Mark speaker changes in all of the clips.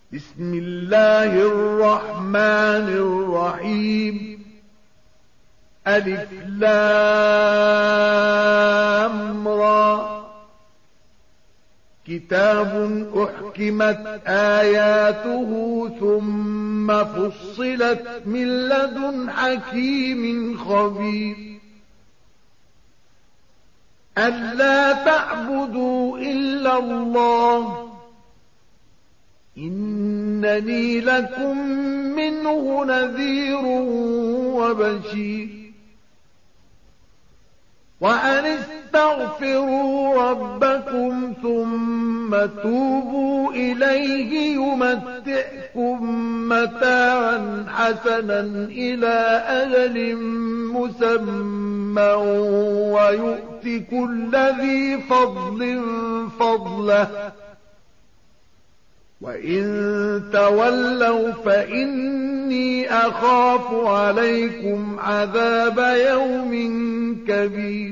Speaker 1: بسم الله الرحمن الرحيم. ألف لام را. كتاب أحكمت آياته ثم فصلت من لدن حكيم خبير. ألا تعبدوا إلا الله إنني لكم منه نذير وبشير. وأن استغفروا ربكم ثم توبوا إليه يمتعكم متاعا حسنا إلى أجل مسمى ويؤت كل ذي فضل فضله وإن تولوا فإني أخاف عليكم عذاب يوم كبير.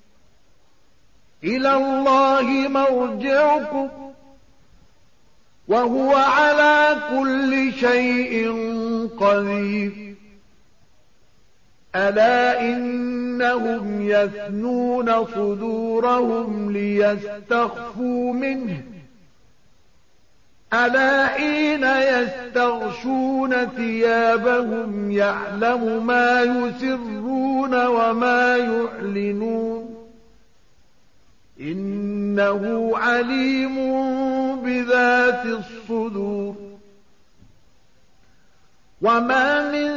Speaker 1: إلى الله مرجعكم وهو على كل شيء قدير. ألا إنهم يثنون صدورهم ليستخفوا منه ألا حين يستغشون ثيابهم يعلم ما يسرون وما يعلنون إنه عليم بذات الصدور. وما من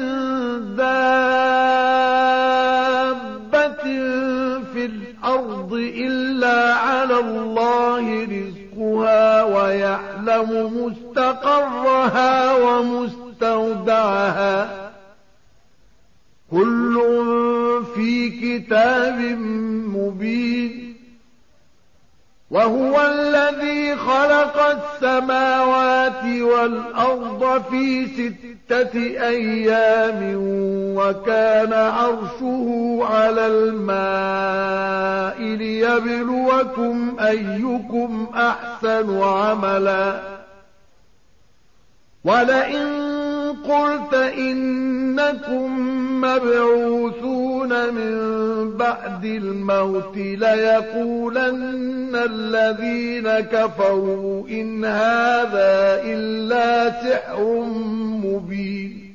Speaker 1: دابة في الأرض إلا على الله رزقها ويعلم مستقرها ومستودعها كل في كتاب مبين. وهو الذي خلق السماوات والأرض في 6 أيام وكان عرشه على الماء ليبلوكم أيكم أحسن عملا. ولئن قلت إنكم مبعوثون من بعد الموت ليقولن الذين كفروا إن هذا إلا سحر مبين.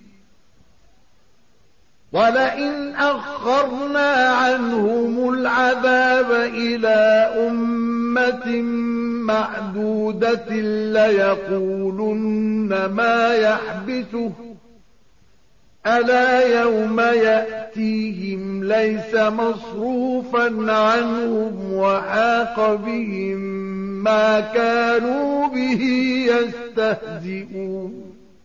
Speaker 1: ولئن أخرنا عنهم العذاب إلى أمة معدودة ليقولن ما يحبسه ألا يوم يأتيهم ليس مصروفا عنهم وحاق بهم ما كانوا به يستهزئون.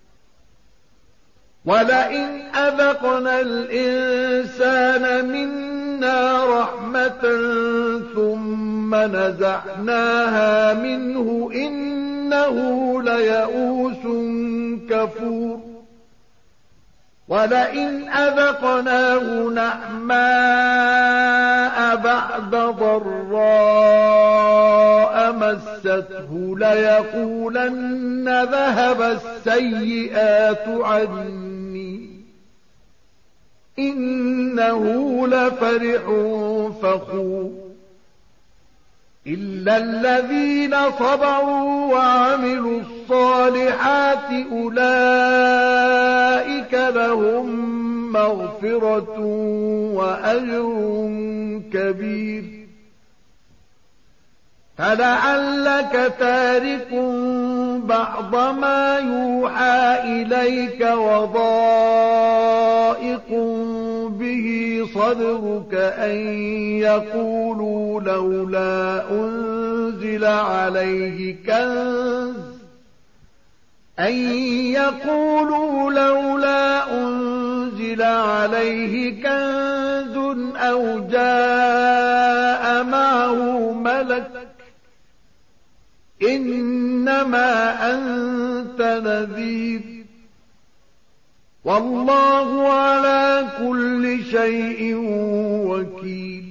Speaker 1: ولئن أذقنا الإنسان منا رحمة ثم نزعناها منه إنه ليئوس كفور. ولئن أذقناه نعماء بعد ضراء مسته ليقولن ذهب السيئات عني إنه لفرح فخور. إلا الذين صبروا وعملوا الصالحات أولئك لهم مغفرة وأجر كبير. فلعلك تارك بعض ما يوحى إليك وضائق به صدرك أن يقولوا لولا أنزل عليه كنز أو جاء معه ملك إنما أنت نذير والله على كل شيء وكيل.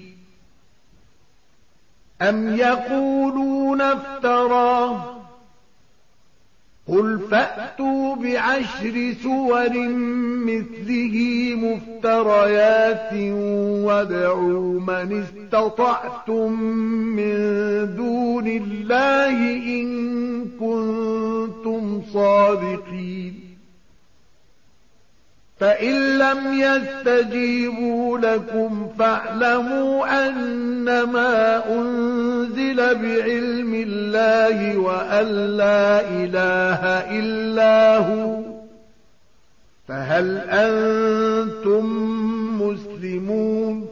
Speaker 1: أم يقولون افتراه قل فأتوا بعشر سور مثله مفتريات وادعوا من استطعتم من دون الله إن كنتم صادقين فإن لم يستجيبوا لكم فاعلموا أنما أنزل بعلم الله وأن لا إله إلا هو فهل أنتم مسلمون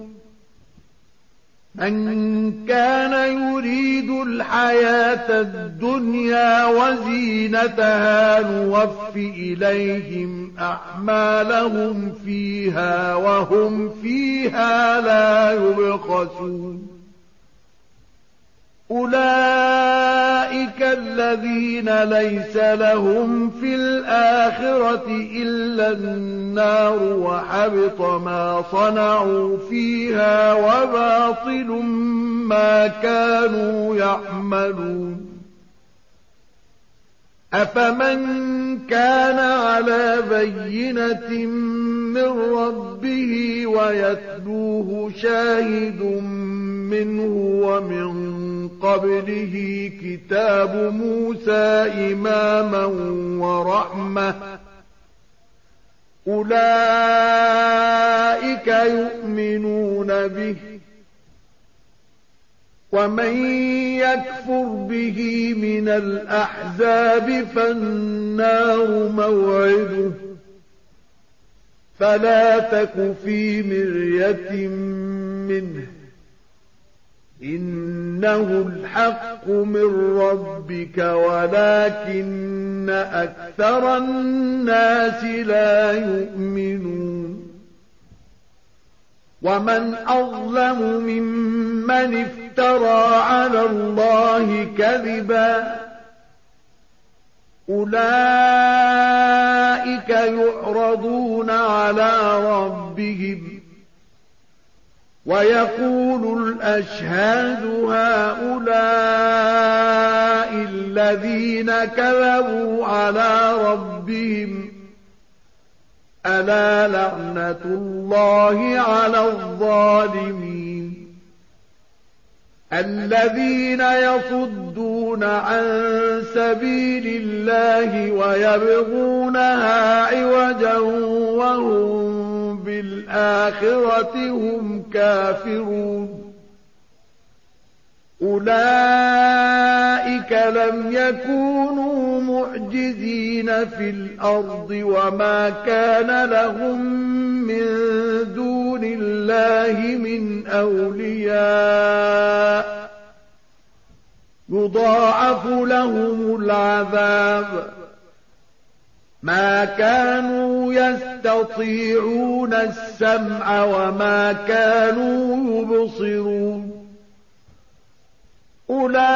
Speaker 1: من كان يريد الحياة الدنيا وزينتها نوف إليهم أعمالهم فيها وهم فيها لا يبخسون أولئك الذين ليس لهم في الآخرة إلا النار وحبط ما صنعوا فيها وباطل ما كانوا يعملون أفمن كان على بينة من ربه ويتلوه شاهد منه ومن قبله كتاب موسى إماما ورحمة أولئك يؤمنون به ومن يكفر به من الأحزاب فالنار موعده فلا تك في مرية منه إنه الحق من ربك ولكن أكثر الناس لا يؤمنون ومن أظلم ممن افترى على الله كذبا أولئك يعرضون على ربهم ويقول الأشهاد هؤلاء الذين كذبوا على ربهم ألا لعنة الله على الظالمين الذين يصدون عن سبيل الله ويبغونها عوجا وهم بالآخرة هم كافرون أولئك لم يكونوا معجزين في الأرض وما كان لهم من دون الله من أولياء يضاعف لهم العذاب ما كانوا يستطيعون السمع وما كانوا يبصرون أولئك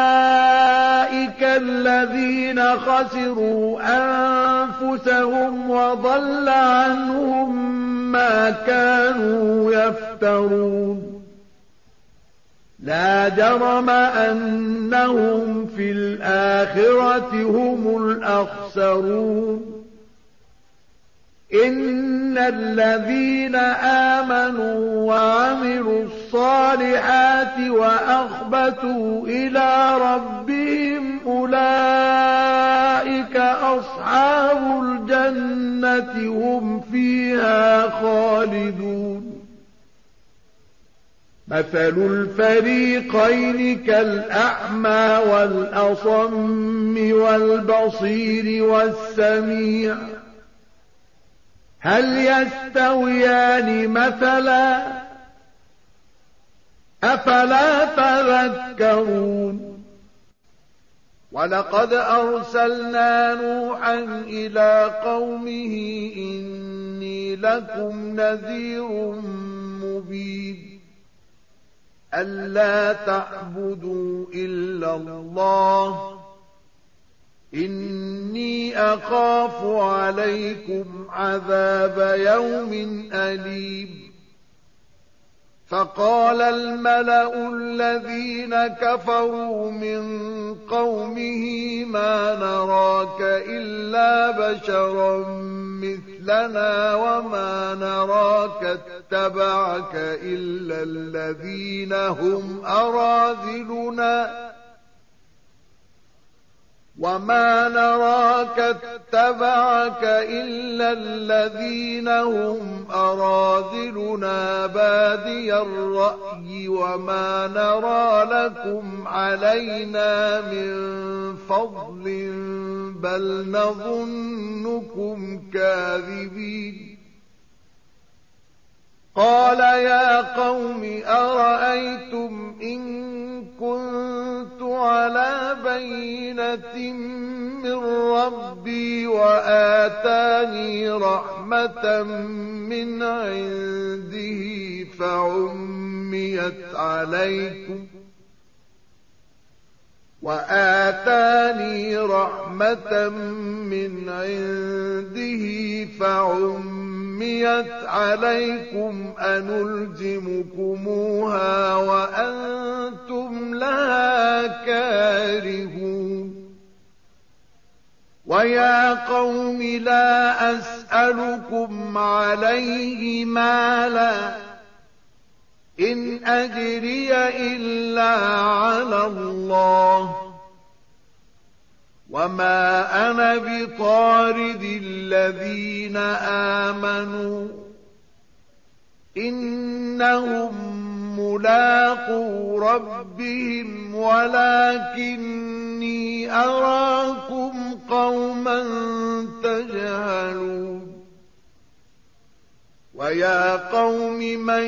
Speaker 1: الذين خسروا أنفسهم وضل عنهم ما كانوا يفترون لا جرم أنهم في الآخرة هم الأخسرون إن الذين آمنوا وعملوا الصالحات وأخبتوا إلى ربهم أولئك أصحاب الجنة هم فيها خالدون مثل الفريقين كالأعمى والأصم والبصير والسميع هل يستويان مثلا أفلا تذكرون ولقد أرسلنا نوحا إلى قومه إني لكم نذير مبين ألا تعبدوا إلا الله إني أخاف عليكم عذاب يوم أليم فقال الملأ الذين كفروا من قومه ما نراك إلا بشرا مثلنا وما نراك اتبعك إلا الذين هم أراذلنا بادي الرأي وما نرى لكم علينا من فضل بل نظنكم كاذبين قال يا قوم أرأيتم إن كنت على بينة من ربي وآتاني رحمة من عنده فعميت عليكم أنلزمكموها وأنتم لها كارهون ويا قوم لا أسألكم عليه مالا إن أجري إلا على الله وما أنا بطارد الذين آمنوا إنهم ملاقو ربهم ولكني أراكم قوما تجهلون ويا قوم من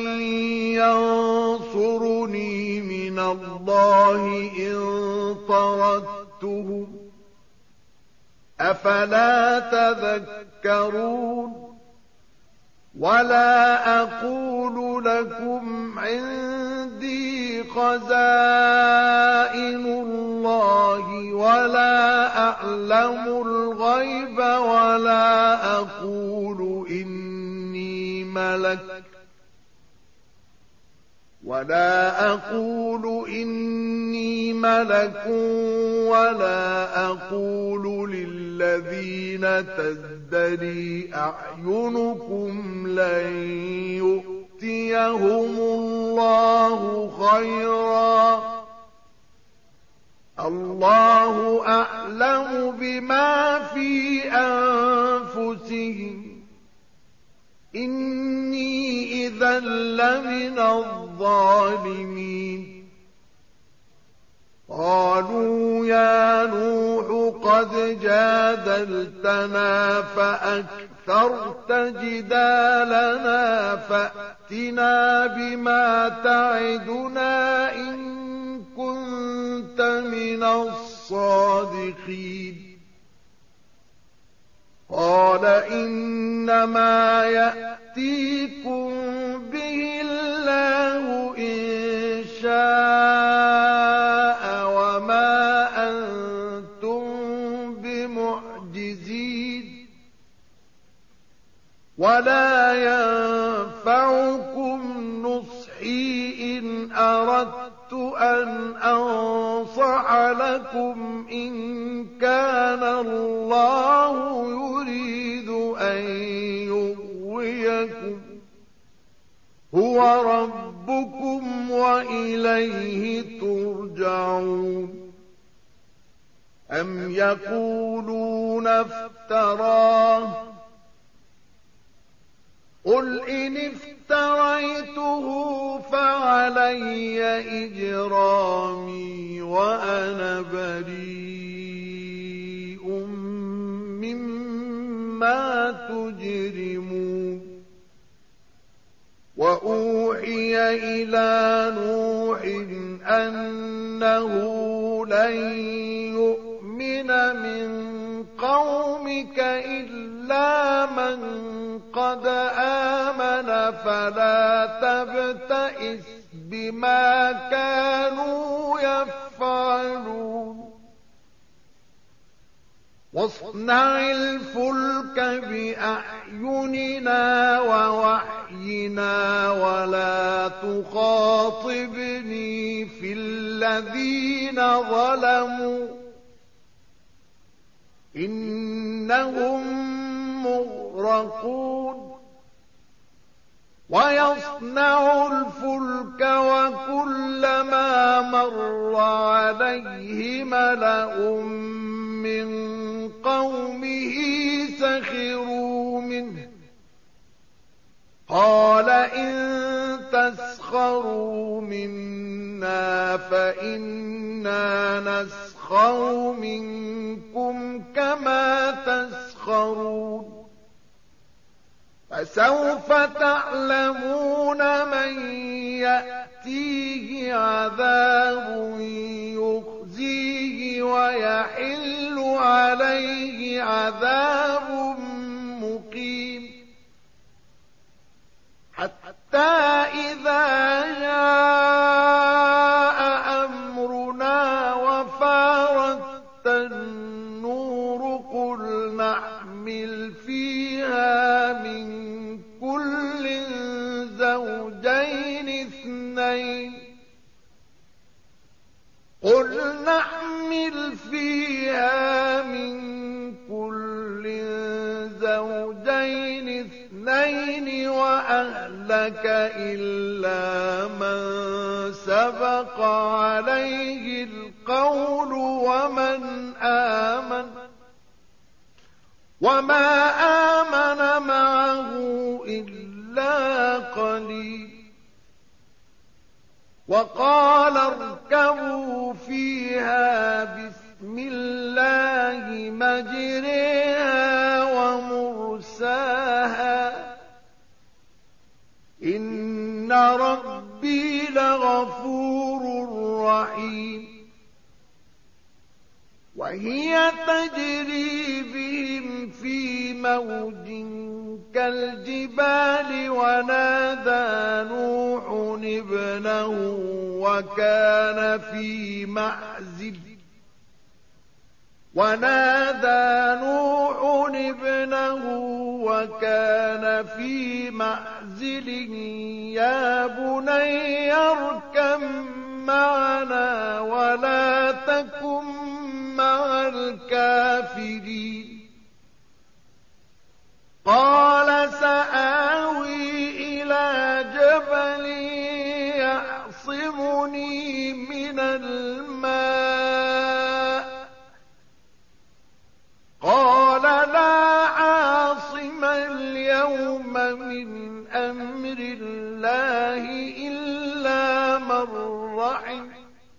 Speaker 1: ينصرني من الله إن طردتهم أفلا تذكرون ولا أقول لكم عندي خزائن الله ولا أعلم الغيب ولا أقول إني ملك ولا أقول للذين تزدري أعينكم لن يؤتيهم الله خيرا الله أعلم بما في أنفسهم إني إذا لمن الظالمين قالوا يا نوح قد جادلتنا فأكثرت جدالنا فأتنا بما تعدنا إن كنت من الصادقين قال إنما يأتيكم به الله إن شاء وما أنتم بمعجزين ولا ينفعكم نصحي إن أردت أن أنصح لكم إن كان الله يريد أن يغويكم هو ربكم وإليه ترجعون أم يقولون افتراه قل إن افتريته فعلي إجرامي وأنا بريء مما تجرمون وأوحي إلى نوح أنه لن يؤمن من قومك إلا من قد آمن فلا تبتئس بما كانوا يفعلون واصنع الفلك بأعيننا ووحينا وحينا ولا تخاطبني في الذين ظلموا إنهم مغرقون ويصنع الفلك وكلما مر عليه ملأ من قومه سخروا منه قال إن تسخروا منا فإنا نسخر منكم كما تسخرون فسوف تعلمون من يأتيه عذاب يخزيه ويحل عليه عذاب مقيم حتى إذا جاء أمرنا وفارت النور قل نحمل فيها من كل زوجين اثنين وأهلك إلا من سبق عليه القول وما آمن معه إلا قليل وقال اركبوا فيها بسم الله مجريها ومرساها إن ربي لغفور رحيم وهي تجري بهم في موج كالجبال ونادى نوح ابنه وكان في معزل يا بني اركب معنا ولا تكن مع الكافرين قال سآوي إلى جبل يعصمني من الماء قال لا عاصم اليوم من أمر الله إلا من رحم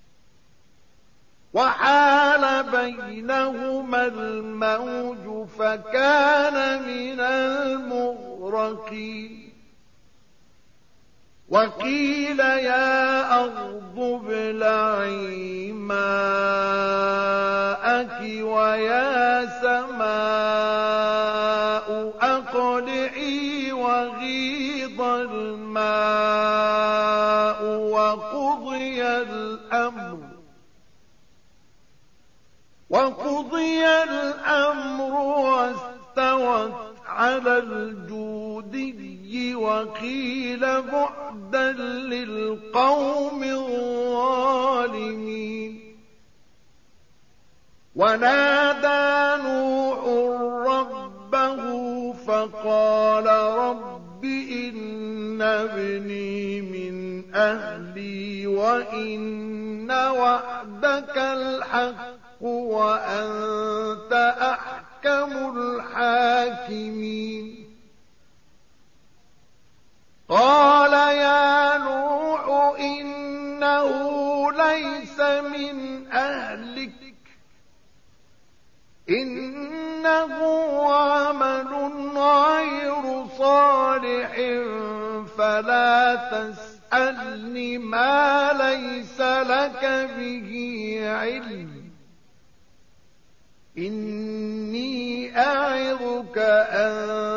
Speaker 1: وحال بينهما الموج فكان من المغرقين وقيل يا أرض ابلعي ماءك ويا سماء أقلعي وغيض الماء وقضي الأمر واستوت على الجودي وقيل بعدا للقوم الظالمين ونادى نوح ربه فقال رب إن ابني من أهلي وإن وعدك الحق وأنت أحكم الحاكمين قال يا نوح إنه ليس من أهلك إنه عمل غير صالح فلا تسألني ما ليس لك به علم إني أعظك أن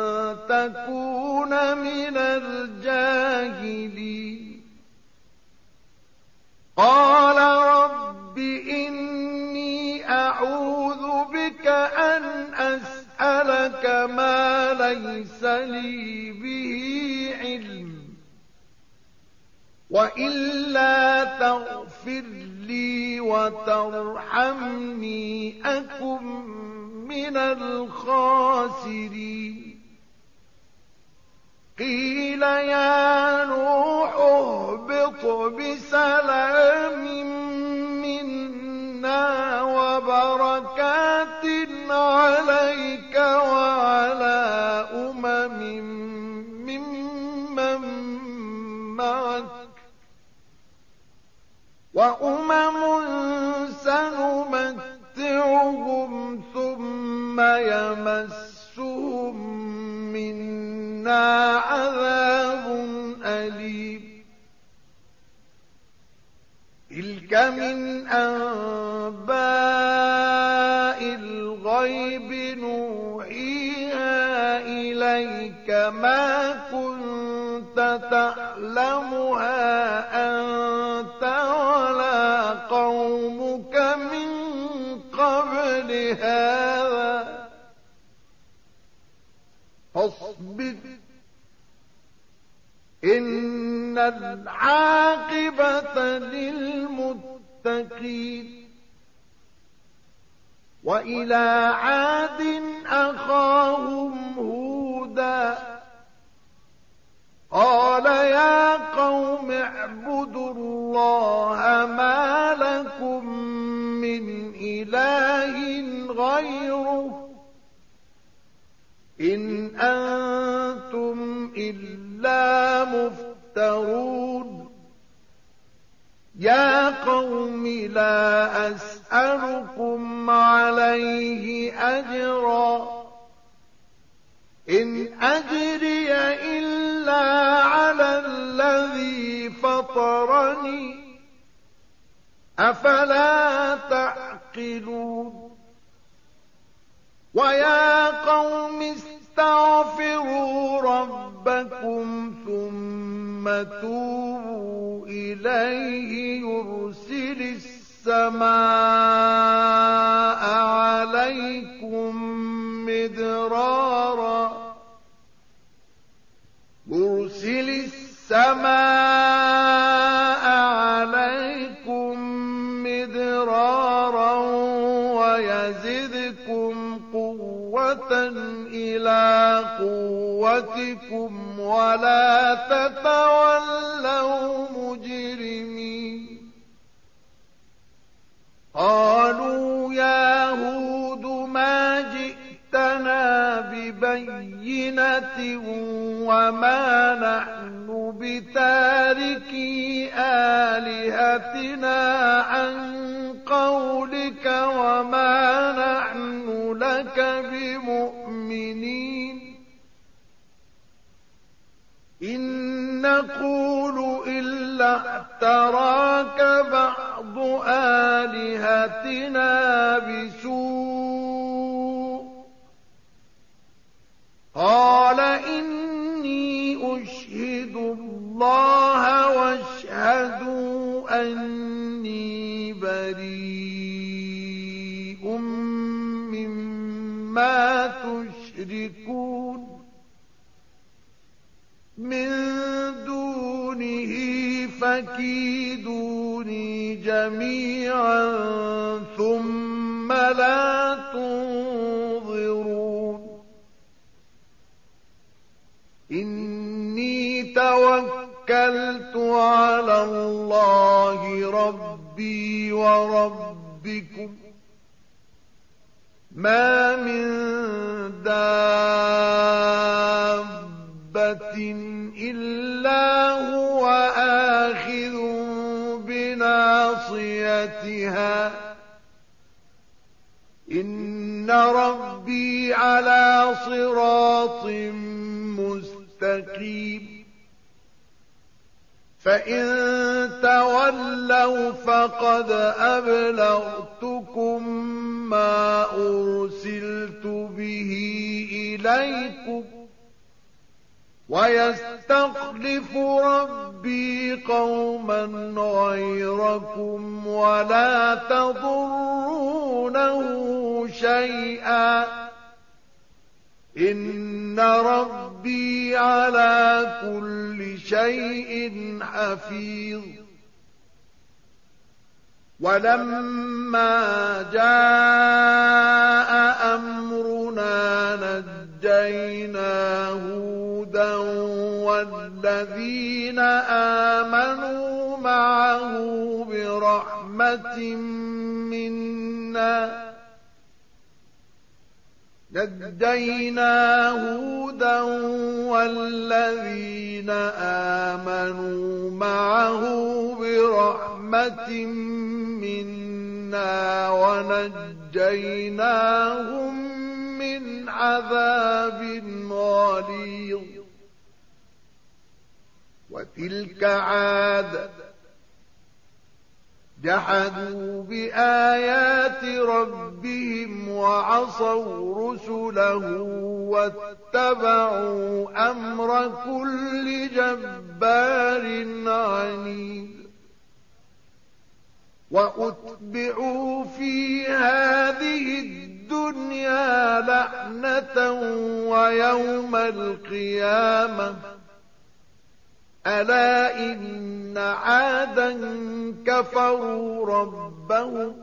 Speaker 1: تكون من الجاهلين قال رب إني أعوذ بك أن أسألك ما ليس لي به علم وإلا تغفر لي وترحمني أكن من الخاسرين. قيل يا نوح اهبط بسلام منا وبركات عليك وعلى ممن معك وأمم سنمتعهم ثم يمسهم منا عذاب أليم. تلك من أنباء الغيب نوحيها إليك ما كنت تعلمها أنت ولا قومك من قبل هذا فاصبر إن العاقبة للمتقين. وإلى عاد أخاهم هودا قال يا قوم اعبدوا الله ما لكم من إله غيره إن أنتم إلا مفترون. يا قوم لا أسألكم عليه أجرا إن أجري إلا على الذي فطرني أفلا تعقلون. ويا قوم استغفروا ربكم ثم توبوا إليه يرسل السماء عليكم مدرارا ويزدكم قوة إلى قوتكم ولا تتولوا مجرمين. قالوا يا هود ما جئتنا ببينة وما نحن بتاركي آلهتنا عن قولك وما نحن لك بمؤمنين إن نقول إلا اعتراك بعض آلهتنا بسوء. قال إني أشهد الله واشهدوا أني بريء مما تشركون من دونه فكيدوني جميعا ثم لا تنظرون. إني توكلت على الله ربي وربكم ما من دابة إلا هو آخذ بناصيتها إن ربي على صراط مستقيم. فإن تولوا فقد أبلغتكم ما أرسلت به إليكم ويستخلف ربي قوما غيركم ولا تضرونه شيئا إن ربي ربي على كل شيء حفيظ. ولما جاء أمرنا نجينا هودا والذين آمنوا معه برحمة منا ونجيناهم من عذاب غليظ. وتلك عاد جحدوا بآيات ربهم وعصوا رسله واتبعوا أمر كل جبار عنيد. وأتبعوا في هذه الدنيا لعنة ويوم القيامة ألا إن عادا كفروا ربهم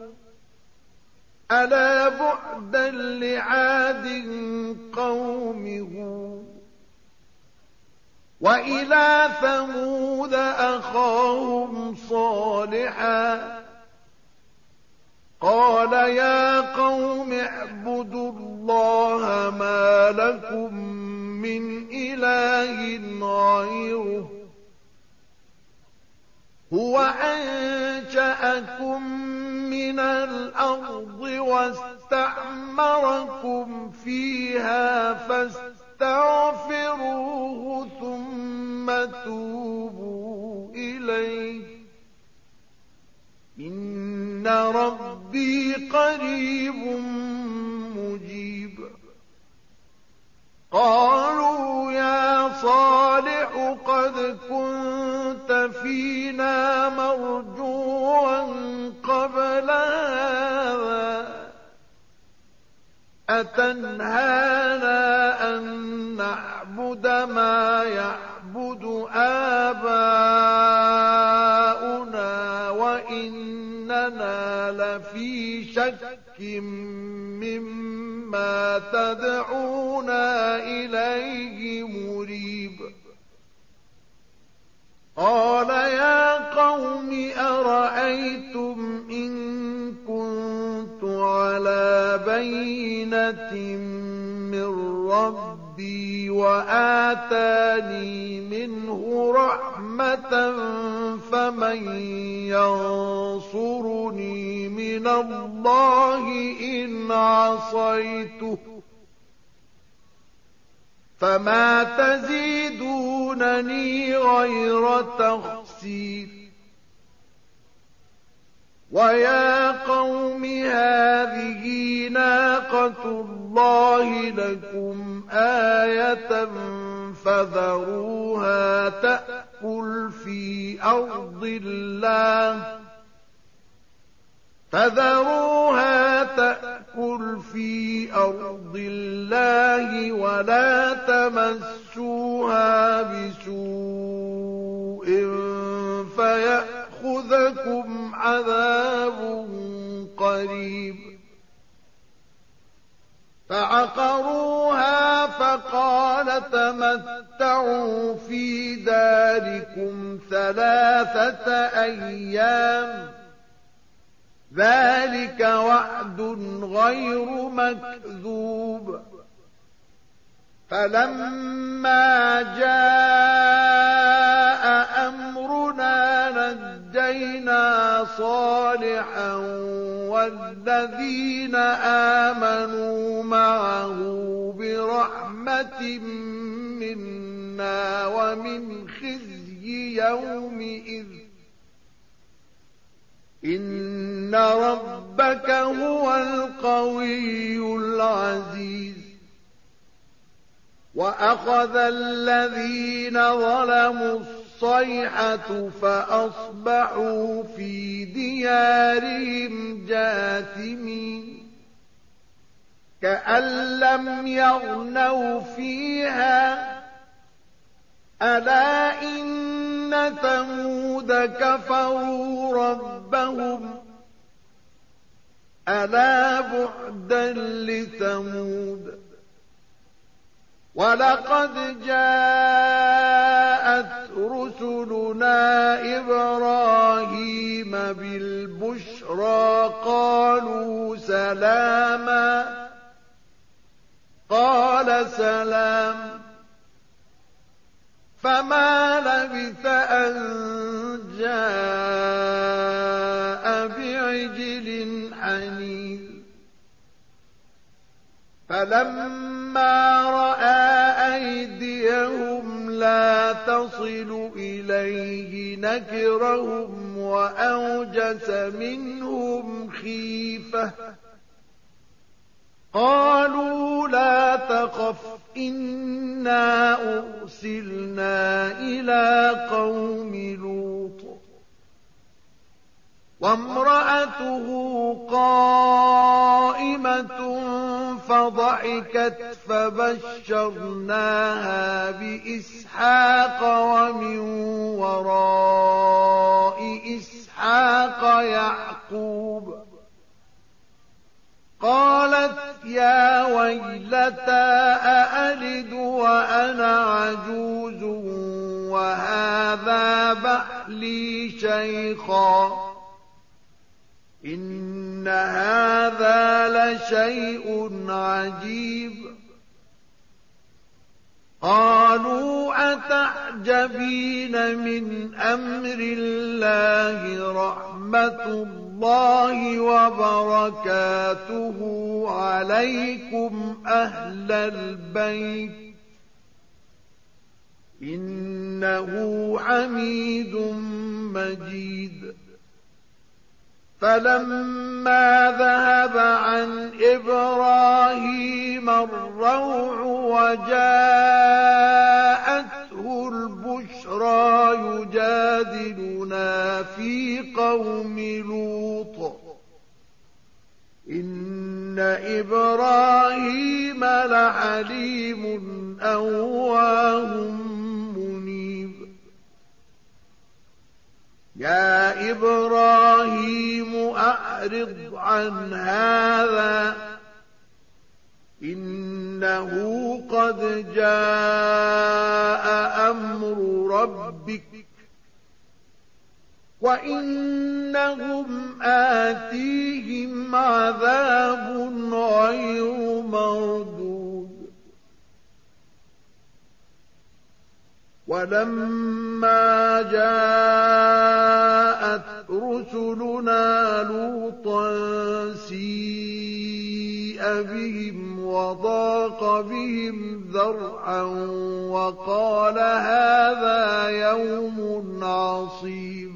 Speaker 1: ألا بعدا لعاد قوم هود. وإلى ثمود أخاهم صالحا قال يا قوم اعبدوا الله ما لكم من إله غيره هو أنشأكم من الأرض واستعمركم فيها فاستغفروه ثم توبوا إليه إن ربي قريب مجيب. قالوا يا صالح قد كنت فينا مرجوا قبل هذا أتنهانا أن نعبد ما يعبد آباؤنا وإننا لفي شك مما تدعونا إليه مريب. قال يا قوم أرأيتم إن كنت على بينة من ربي وآتاني منه رحمة فمن ينصرني من الله إن عصيته فما تزيدونني غير تخسير. ويا قوم هذه ناقة الله لكم آية فذروها تأكل في أرض الله ولا تمسوها بسوء فيأخذكم عذاب قريب. فعقروها فقال تمتعوا في داركم 3 أيام ذلك وعد غير مكذوب. فلما جاء أمرنا نجينا صالحا والذين آمنوا معه برحمة منا ومن خزي يومئذ إن ربك هو القوي العزيز. وأخذ الذين ظلموا الصيحة فأصبحوا في ديارهم جاثمين كأن لم يغنوا فيها ألا إن ثمود كفروا ربهم ألا بعدا لثمود ولقد جاءت رسلنا إبراهيم بالبشرى قالوا سلاما قال سلام فما لبث أن جاء بعجل حنيذ فلما رأى أيديهم لا تصل إليه نكرهم وأوجس منهم خيفة قالوا لا تخف إنا أرسلنا إلى قوم لوط وامرأته قائمة فضحكت فبشرناها بإسحاق ومن وراء إسحاق يعقوب قالت يا ويلتى أألد وأنا عجوز وهذا بعلي شيخا إن هذا لشيء عجيب قالوا أتعجبين من أمر الله رحمة الله وبركاته عليكم أهل البيت إنه حميد مجيد فلما ذهب عن إبراهيم الروع وجاءته البشرى يجادلنا في قوم لوط إن إبراهيم لحليم أواه منيب يا إبراهيم أعرض عن هذا إنه قد جاء أمر ربك وإنهم آتيهم عذاب غير مردود ولما جاءت رسلنا لوطا سيء بهم وضاق بهم ذرعا وقال هذا يوم عصيب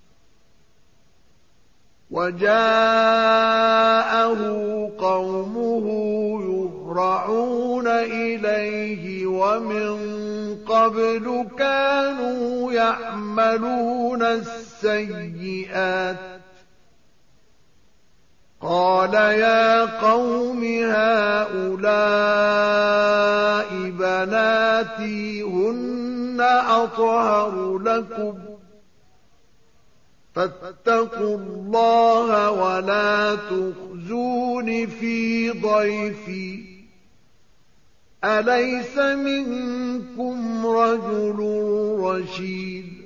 Speaker 1: وجاءه قومه يهرعون إليه ومن قبل كانوا يعملون السيئات قال يا قوم هؤلاء بناتي هن أطهر لكم فاتقوا الله ولا تخزون في ضيفي أليس منكم رجل رشيد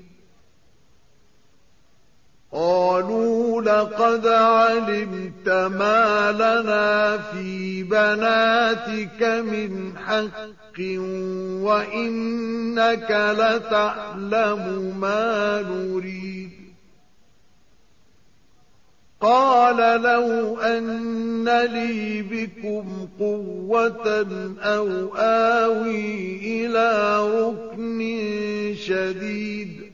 Speaker 1: قالوا لقد علمت ما لنا في بناتك من حق وإنك لتعلم ما نريد قال لو أن لي بكم قوة أو آوي إلى ركن شديد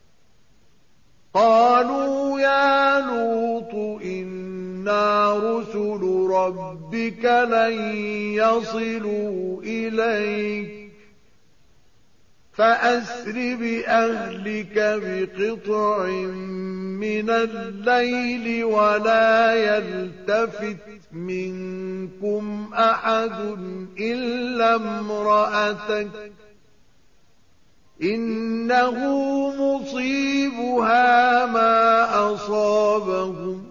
Speaker 1: قالوا يا لوط إنا رسل ربك لن يصلوا إليك فأسر بأهلك بقطع من الليل ولا يلتفت منكم أحد إلا امرأتك إنه مصيبها ما أصابهم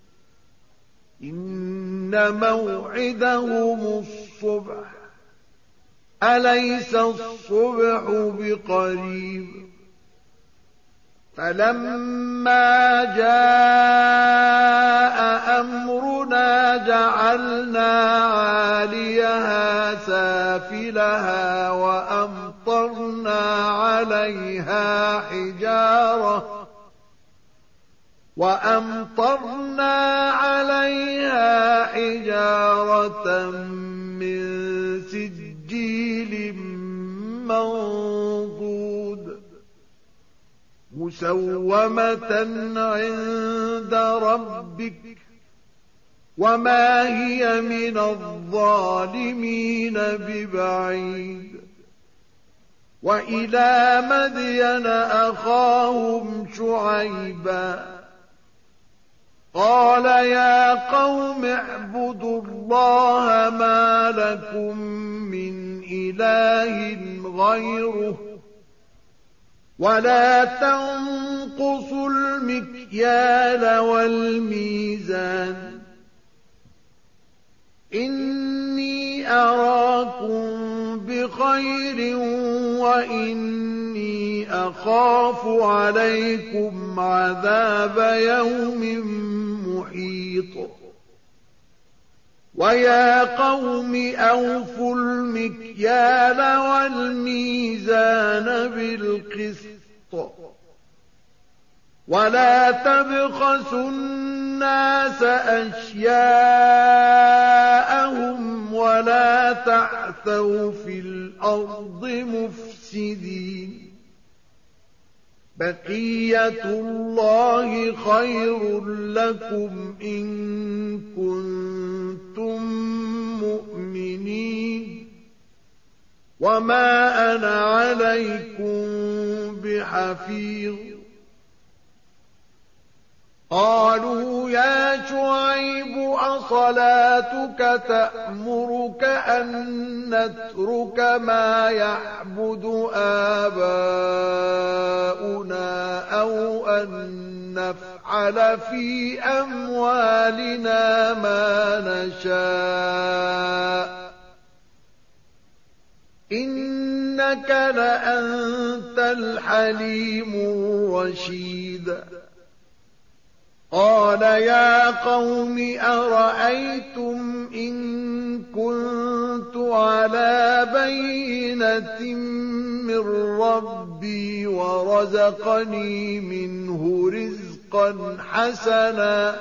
Speaker 1: إن موعدهم الصبح أليس الصبح بقريب فلما جاء أمرنا جعلنا عاليها سافلها وأمطرنا عليها حجارة من سجيل منضود مسومة عند ربك وما هي من الظالمين ببعيد وإلى مدين أخاهم شعيبا قال يا قوم اعبدوا الله ما لكم من إله غيره ولا تنقصوا المكيال والميزان إني أراكم بخير وإني أخاف عليكم عذاب يوم محيط ويا قوم أوفوا المكيال والميزان بالقسط ولا تبخسوا الناس أشياءهم ولا تعثوا في الأرض مفسدين بقية الله خير لكم إن كنتم مؤمنين وما أنا عليكم بحفيظ قالوا يا شعيب أصلاتك تأمرك أن نترك ما يعبد آباؤنا أو أن نفعل في أموالنا ما نشاء إنك لأنت الحليم الرشيد قال يا قوم أرأيتم إن كنت على بينة من ربي ورزقني منه رزقا حسنا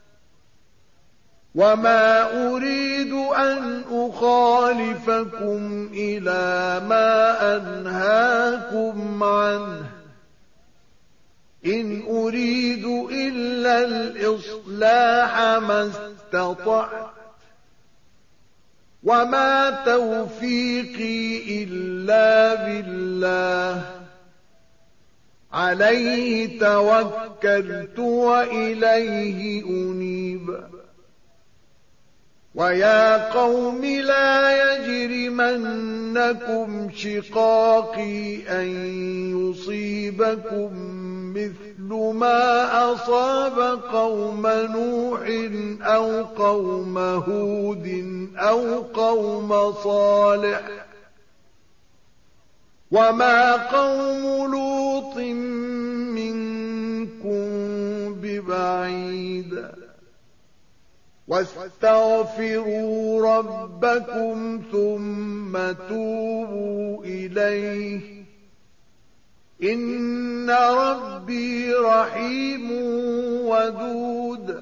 Speaker 1: وما أريد أن أخالفكم إلى ما أنهاكم عنه إن أريد إلا الإصلاح ما استطعت وما توفيقي إلا بالله عليه توكلت وإليه أنيب ويا قوم لا يجرمنكم شقاقي أن يصيبكم مثل ما أصاب قوم نوح أو قوم هود أو قوم صالح وما قوم لوط منكم ببعيد واستغفروا ربكم ثم توبوا إليه إن ربي رحيم ودود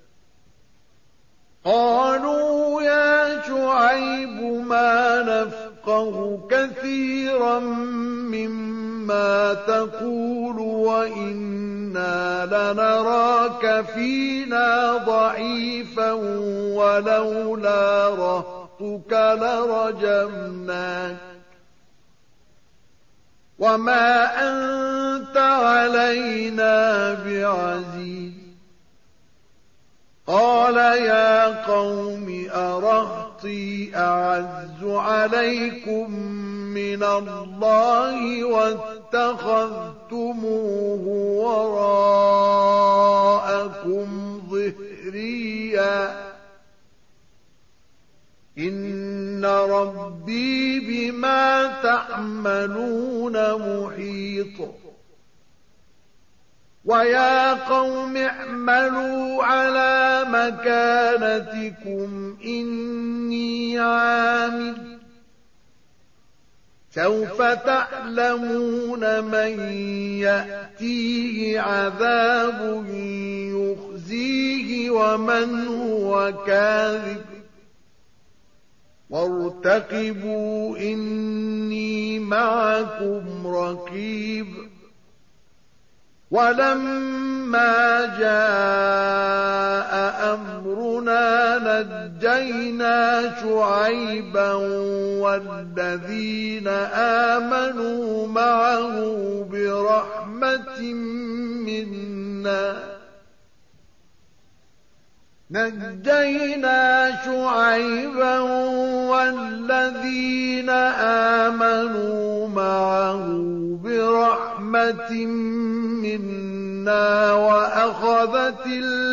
Speaker 1: قالوا يا شعيب ما نفقه كثيرا مما تقول وإنا لنراك فينا ضعيفا ولولا رهطك لرجمناك وما أنت علينا بعزيز قال يا قوم أرهطكم أختي أعز عليكم من الله واتخذتموه وراءكم ظهريا إن ربي بما تعملون محيط ويا قوم اعملوا على مكانتكم إني عامل سوف تعلمون من يأتيه عذاب يخزيه ومن هو كاذب وارتقبوا إني معكم رقيب ولما جاء أمرنا نجينا شعيبا والذين آمنوا معه برحمة منا نجينا شعيبا والذين آمنوا معه برحمة منا وأخذت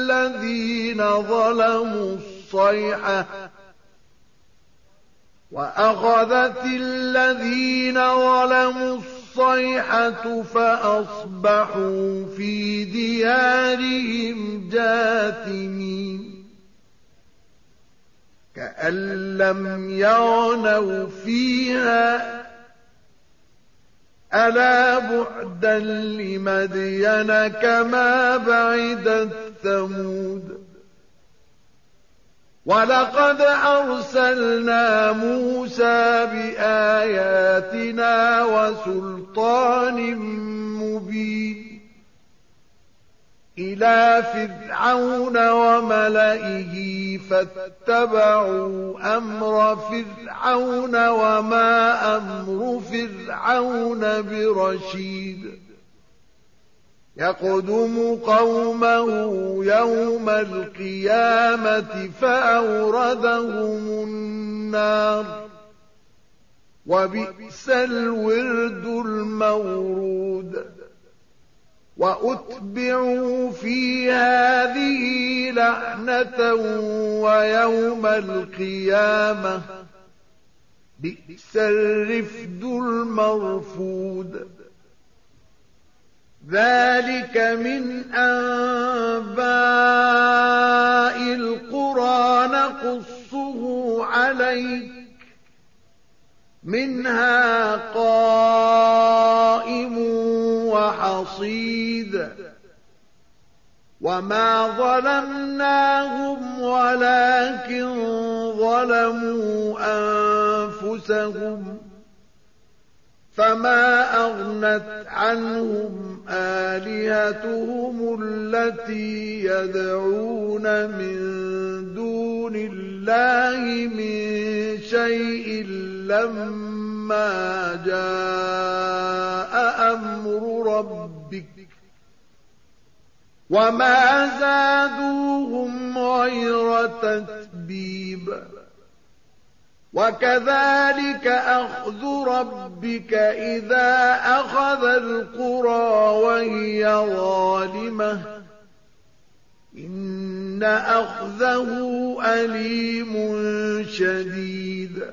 Speaker 1: الذين ظلموا الصيحة فأصبحوا في ديارهم جاثمين كأن لم يغنوا فيها ألا بعدا لمدين كما بعدت ثمود ولقد أرسلنا موسى بآياتنا وسلطان مبين إلى فرعون وملئه فاتبعوا أمر فرعون وما أمر فرعون برشيد يقدم قومه يوم القيامة فأوردهم النار وبئس الورد المورود وأتبعوا في هذه لعنة ويوم القيامة بئس الرفد المرفود ذلك من أنباء القرى نقصه عليك منها قائم وحصيد وما ظلمناهم ولكن ظلموا أنفسهم فما أغنت عنهم آلهتهم التي يدعون من دون الله من شيء لما جاء أمر ربك وما زادوهم غير تتبيب وكذلك أخذ ربك إذا أخذ القرى وهي ظالمة إن أخذه أليم شديد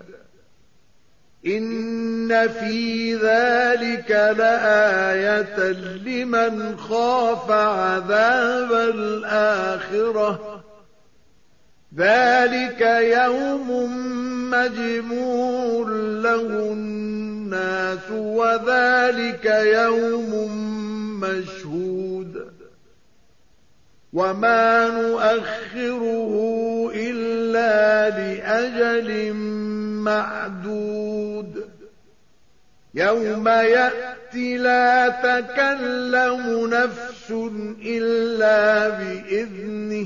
Speaker 1: إن في ذلك لآية لمن خاف عذاب الآخرة ذلك يوم مجموع له الناس وذلك يوم مشهود وما نؤخره إلا لأجل معدود يوم يأتي لا تكلم نفس إلا بإذنه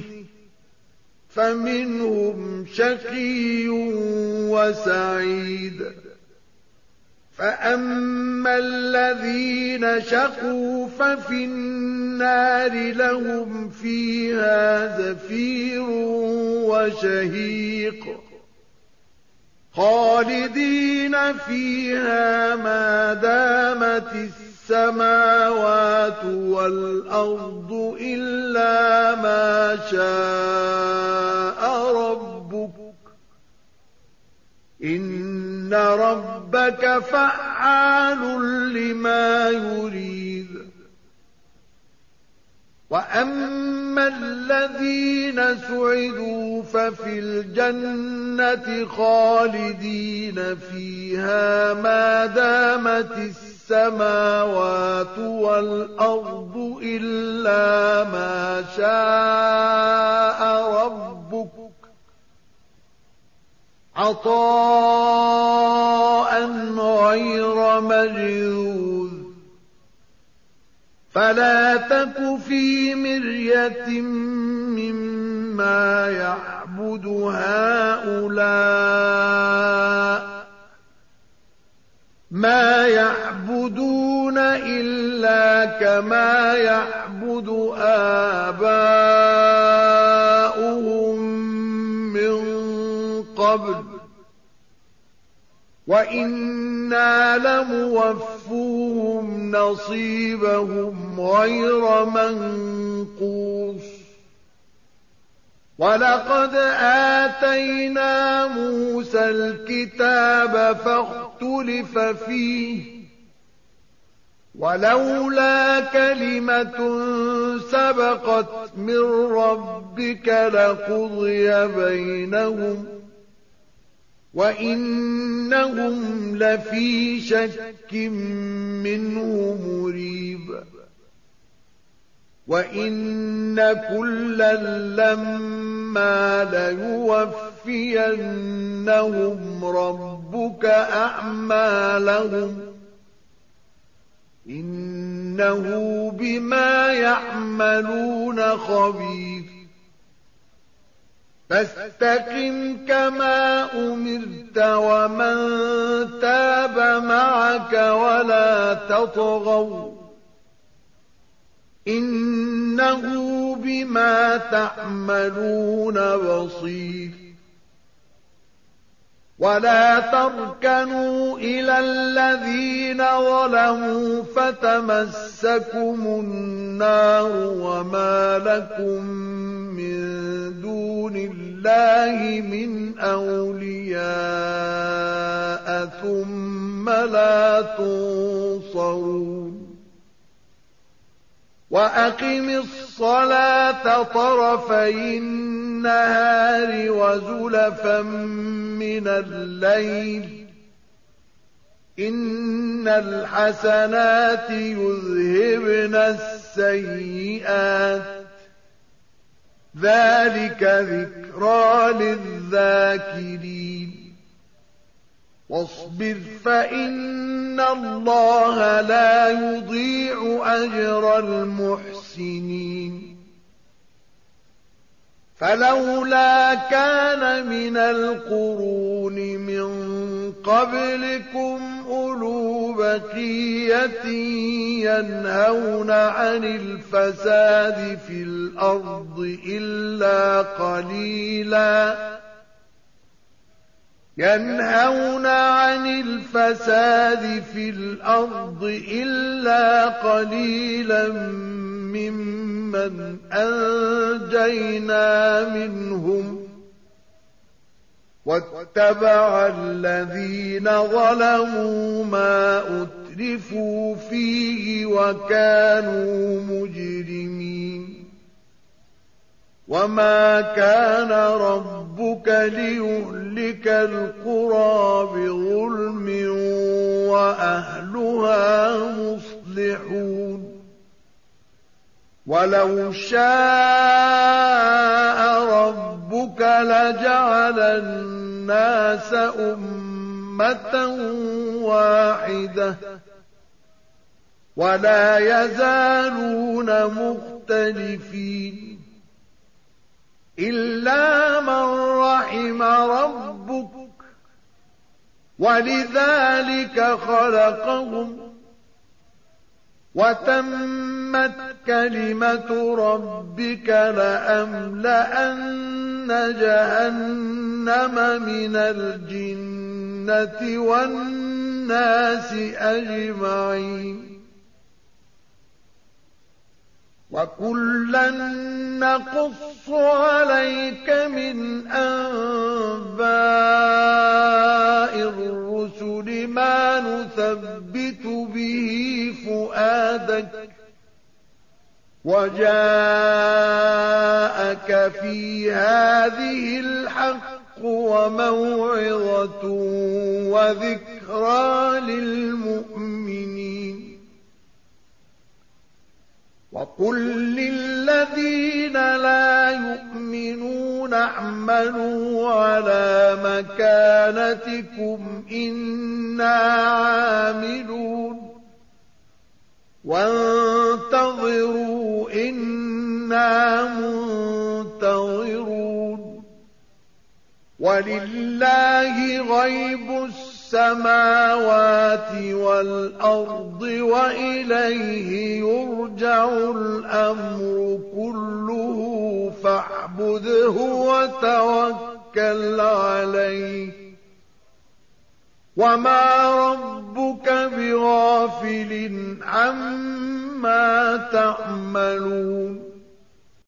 Speaker 1: فمنهم شقي وسعيد فأما الذين شقوا ففي النار لهم فيها زفير وشهيق خالدين فيها ما دامت السماوات والأرض إلا ما شاء ربك إن ربك فعال لما يريد وأما الذين سعدوا ففي الجنة خالدين فيها ما دامت السماوات والأرض إلا ما شاء ربك عطاء غير مجذوذ فلا تك في مرية مما يعبد هؤلاء ما يعبدون إلا كما يعبد آباؤهم من قبل وإنا لموفوهم نصيبهم غير منقوص ولقد آتينا موسى الكتاب فاختلف فيه ولولا كلمة سبقت من ربك لقضي بينهم وإنهم لفي شك منه مريب وإن كلا لما ليوفينهم ربك أعمالهم إنه بما يعملون خبير فاستقم كما أمرت ومن تاب معك ولا تطغوا إنه بما تعملون بصير ولا تركنوا إلى الذين ظلموا فتمسكم النار وما لكم من دون الله من أولياء ثم لا تنصرون وأقم الصلاة طرفي النهار وزلفا من الليل إن الحسنات يذهبن السيئات ذلك ذكرى للذاكرين واصبر فإن الله لا يضيع أجر المحسنين فلولا كان من القرون من قبلكم أولو بقية ينهون عن الفساد في الأرض إلا قليلا ممن أنجينا منهم واتبع الذين ظلموا ما أترفوا فيه وكانوا مجرمين وما كان ربك ليهلك القرى بظلم وأهلها مصلحون ولو شاء ربك لجعل الناس أمة واحدة ولا يزالون مختلفين إلا من رحم ربك ولذلك خلقهم وتمت كلمة ربك لأملأن جهنم من الجن الجنة والناس أجمعين وكلا نقص عليك من أنباء الرسل ما نثبت به فؤادك وجاءك في هذه الحق وموعظة وذكرى للمؤمنين وقل للذين لا يؤمنون اعملوا على مكانتكم إنا عاملون وانتظروا إنا منتظرون ولله غيب السماوات والأرض وإليه يرجع الأمر كله فاعبده وتوكل عليه وما ربك بغافل عما تعملون